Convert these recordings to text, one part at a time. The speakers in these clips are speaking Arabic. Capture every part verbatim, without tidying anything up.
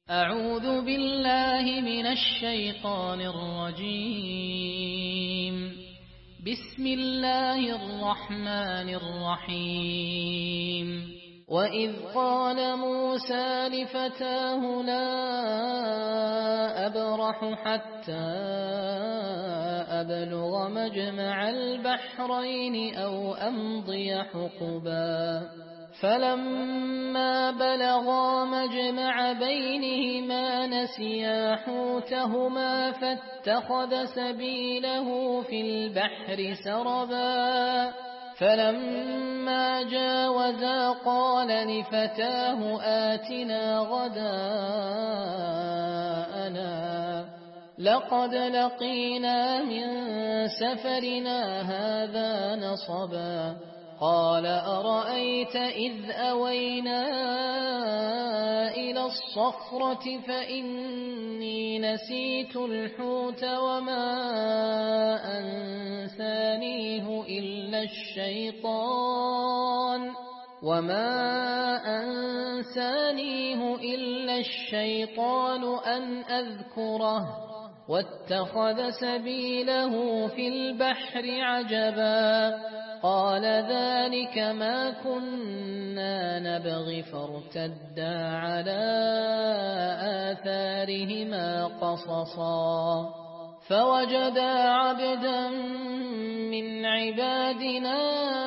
أعوذ بالله من الشيطان الرجيم. بسم الله الرحمن الرحيم. وإذ قال موسى لفتاه لا أبرح حتى أبلغ مجمع البحرين أو أمضي حقبا فلما بلغا مجمع بينهما نسيا حوتهما فاتخذ سبيله في البحر سربا فلما جاوزا قال لفتاه آتنا غداءنا لقد لقينا من سفرنا هذا نصبا قال أرأيت إذ أوينا إلى الصخرة فإني نسيت الحوت وما أنسانيه إلا الشيطان وما أنسانيه إلا الشيطان أن أذكره واتخذ سبيله في البحر عجبا قال ذلك ما كنا نبغي فارتدا على آثارهما قصصا فوجدا عبدا من عبادنا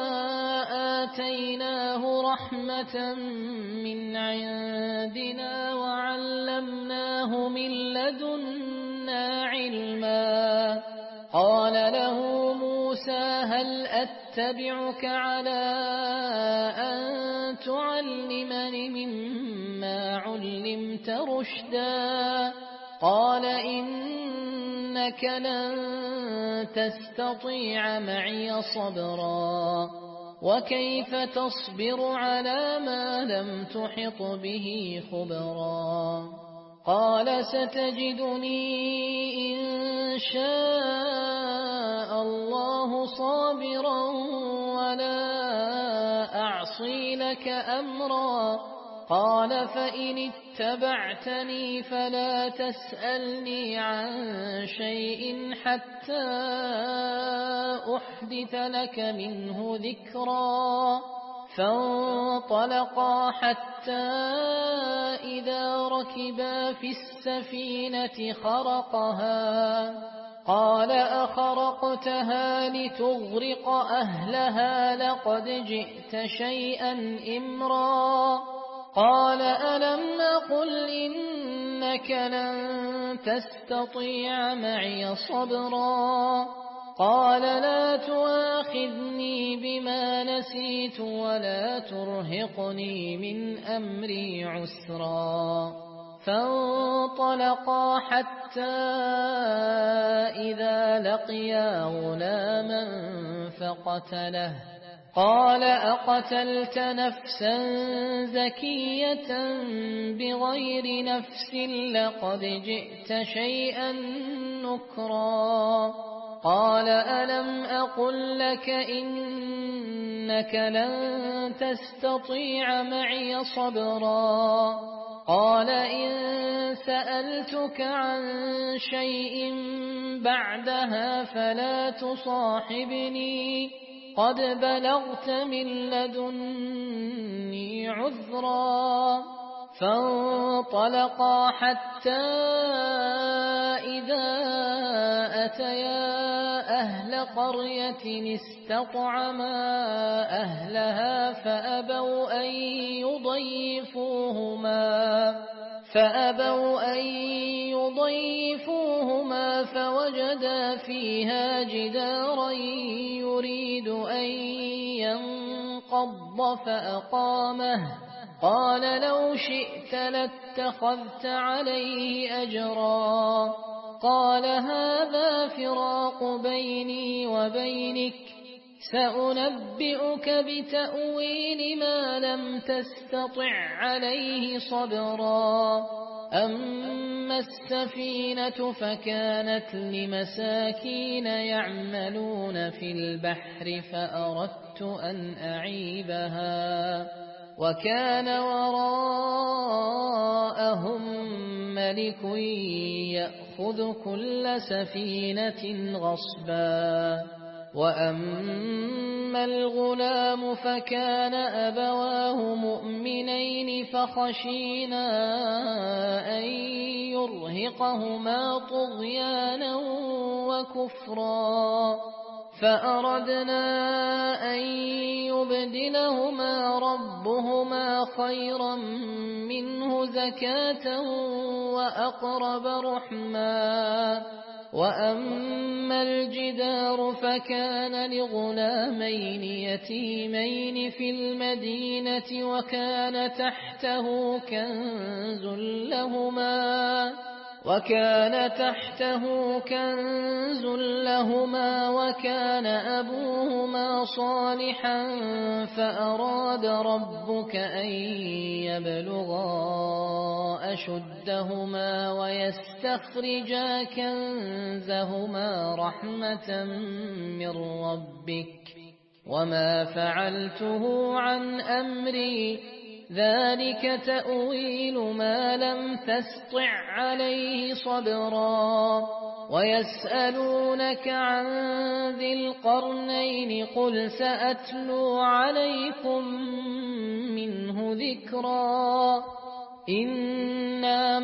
آتيناه رحمة من عندنا وعلمناه من لدنا علما قال له موسى هل أتبعك على أن تعلمني مما علمت رشدا قال إنك لن تستطيع معي صبرا وكيف تصبر على ما لم تحط به خبرا قال ستجدني إن شاء الله صابرا ولا أعصي لك أمرا قال فإن اتبعتني فلا تسألني عن شيء حتى أحدث لك منه ذكرا فانطلقا حتى إذا ركبا في السفينة خرقها قال أخرقتها لتغرق أهلها لقد جئت شيئا إمرا قال ألم أقل إنك لن تستطيع معي صبرا قال لا تؤاخذني بما نسيت ولا ترهقني من أمري عسرا فانطلقا حتى إذا لقيا غلاما فقتله قال أقتلت نفسا زكية بغير نفس لقد جئت شيئا نكرا قال ألم أقل لك إنك لن تستطيع معي صبرا قال إن سألتك عن شيء بعدها فلا تصاحبني قد بلغت من لدني عذرا فانطلقا حتى إذا أتيا أهل قرية استطعما أهلها فأبوا أن يضيفوهما فأبوا أن يضيفوهما فوجدا فيها جدارا يريد أن ينقض فأقامه قال لو شئت لاتخذت عليه أجرا قال هذا فراق بيني وبينك سأنبئك بتأويل ما لم تستطع عليه صبرا أما السفينة فكانت لمساكين يعملون في البحر فأردت أن أعيبها وكان وراءهم ملك يأخذ كل سفينة غصبا. وأما الغلام فكان أبواه مؤمنين فخشينا أن يرهقهما طغيانا وكفرا، فأردنا أن يبدلهما ربهما خيرا منه زكاة وأقرب رحما. وأما الجدار فكان لغلامين يتيمين في المدينة وكان تحته كنز لهما وكان تحته كنز لهما وكان أبوهما صالحا فأراد ربك أن يبلغا أشدهما ويستخرجا كنزهما رحمة من ربك وما فعلته عن أمري ذلك تأويل ما لم تسطع عليه صبرا. ويسألونك عن ذي القرنين قل سأتلو عليكم منه ذكرا. إنا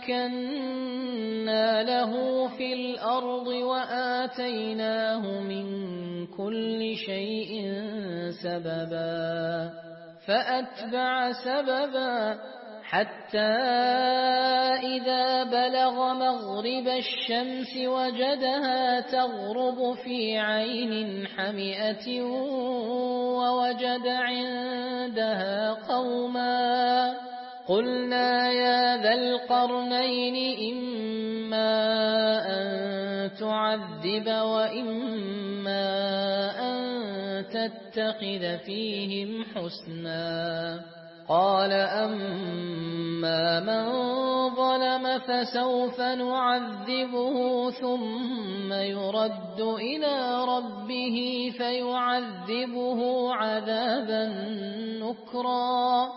مكنا له في الأرض وآتيناه من كل شيء سببا فأتبع سببا حتى إذا بلغ مغرب الشمس وجدها تغرب في عين حمئة ووجد عندها قوما قلنا يا ذا القرنين إما أن تعذب وإما أن تتخذ فيهم حسنا. قال أما من ظلم فسوف نعذبه ثم يرد إلى ربه فيعذبه عذابا نكرا.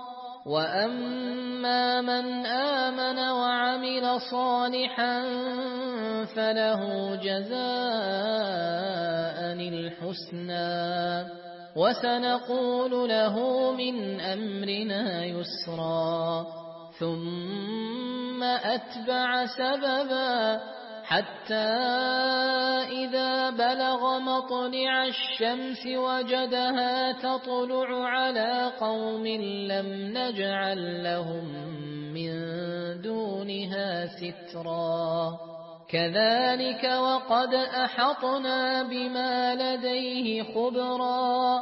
وأما من آمن وعمل صالحا فله جزاء الحسنى وسنقول له من أمرنا يسرا. ثم أتبع سببا حتى إذا بلغ مطلع الشمس وجدها تطلع على قوم لم نجعل لهم من دونها سترا. كذلك وقد أحطنا بما لديه خبرا.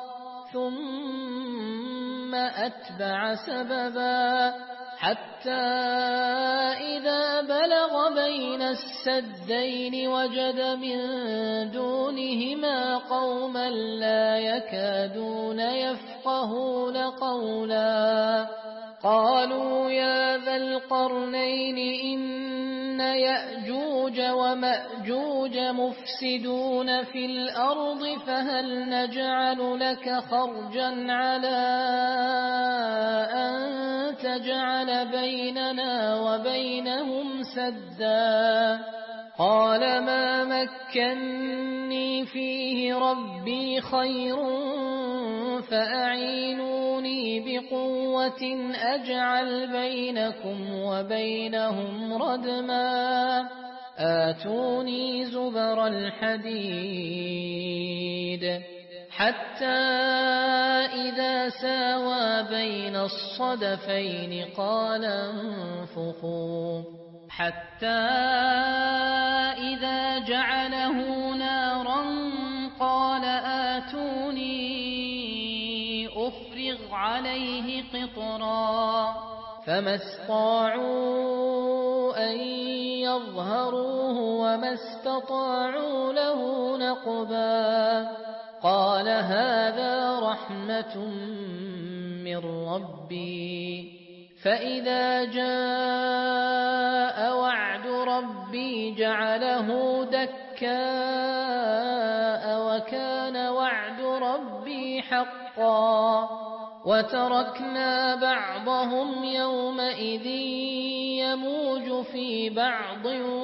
ثم أتبع سببا حتى إذا بلغ بين السدين وجد من دونهما قوما لا يكادون يفقهون قولا. قالوا يا ذا القرنين إن يأجوج ومأجوج مفسدون في الأرض فهل نجعل لك خرجا على أن تجعل بيننا وبينهم سدا. قال ما مكني فيه ربي خير فأعينوني بقوة أجعل بينكم وبينهم ردما. آتوني زبر الحديد حتى إذا ساوى بين الصدفين قال انفخوا حتى إذا جعله نارا قال آتوني أفرغ عليه قطرا. فما استطاعوا أن يظهروه وما استطاعوا له نقبا. قال هذا رحمة من ربي فإذا جاء وعد ربي جعله دكاء وكان وعد ربي حقا. وتركنا بعضهم يومئذ يموج في بعض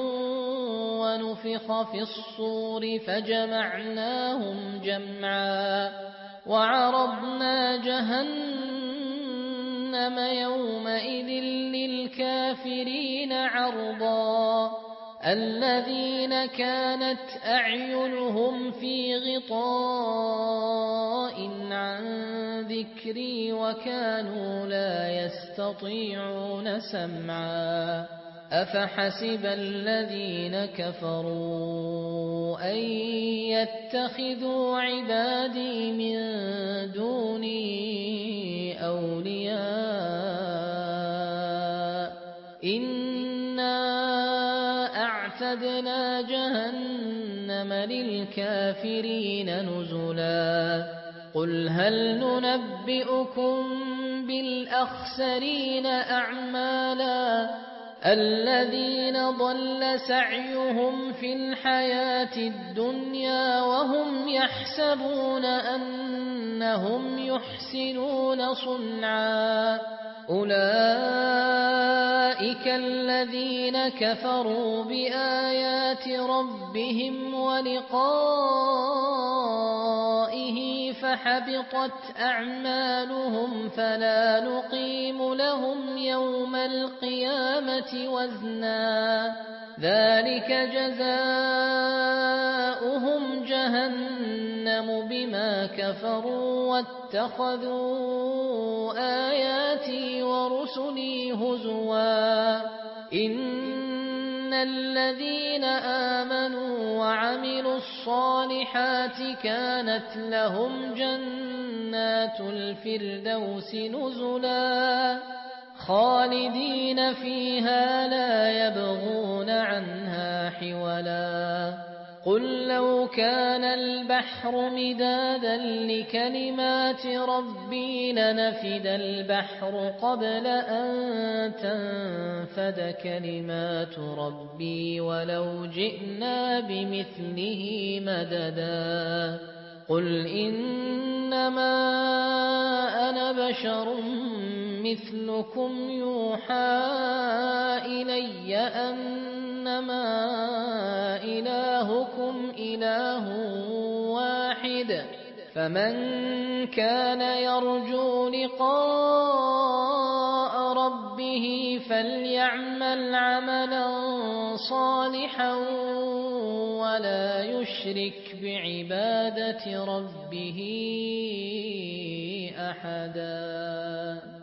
ونفخ في الصور فجمعناهم جمعا وعرضنا جهنم يومئذ للكافرين عرضا الذين كانت أعينهم في غطاء عن ذكري وكانوا لا يستطيعون سمعا أفحسب الذين كفروا أن يتخذوا عبادي من دوني أولياء إنا أعتدنا جهنم للكافرين نزلا قل هل ننبئكم بالأخسرين أعمالا الذين ضل سعيهم في الحياة الدنيا وهم يحسبون أنهم يحسنون صنعا أولئك الذين كفروا بآيات ربهم ولقائه فحبطت أعمالهم فلا نقيم لهم يوم القيامة وزنا ذلك جزاؤهم جهنم بما كفروا واتخذوا آياتي ورسلي هزوا إن الذين آمنوا وعملوا الصالحات كانت لهم جنات الفردوس نزلا خالدين فيها لا يبغون عنها حولا قل لو كان البحر مدادا لكلمات ربي لنفد البحر قبل أن تنفد كلمات ربي ولو جئنا بمثله مددا قل إنما أنا بشر مثلكم يوحى إلي أنما إلهكم إله واحد فمن كان يرجو لقاء ربه فليعمل عملا صالحا ولا يشرك بعبادة ربه أحدا.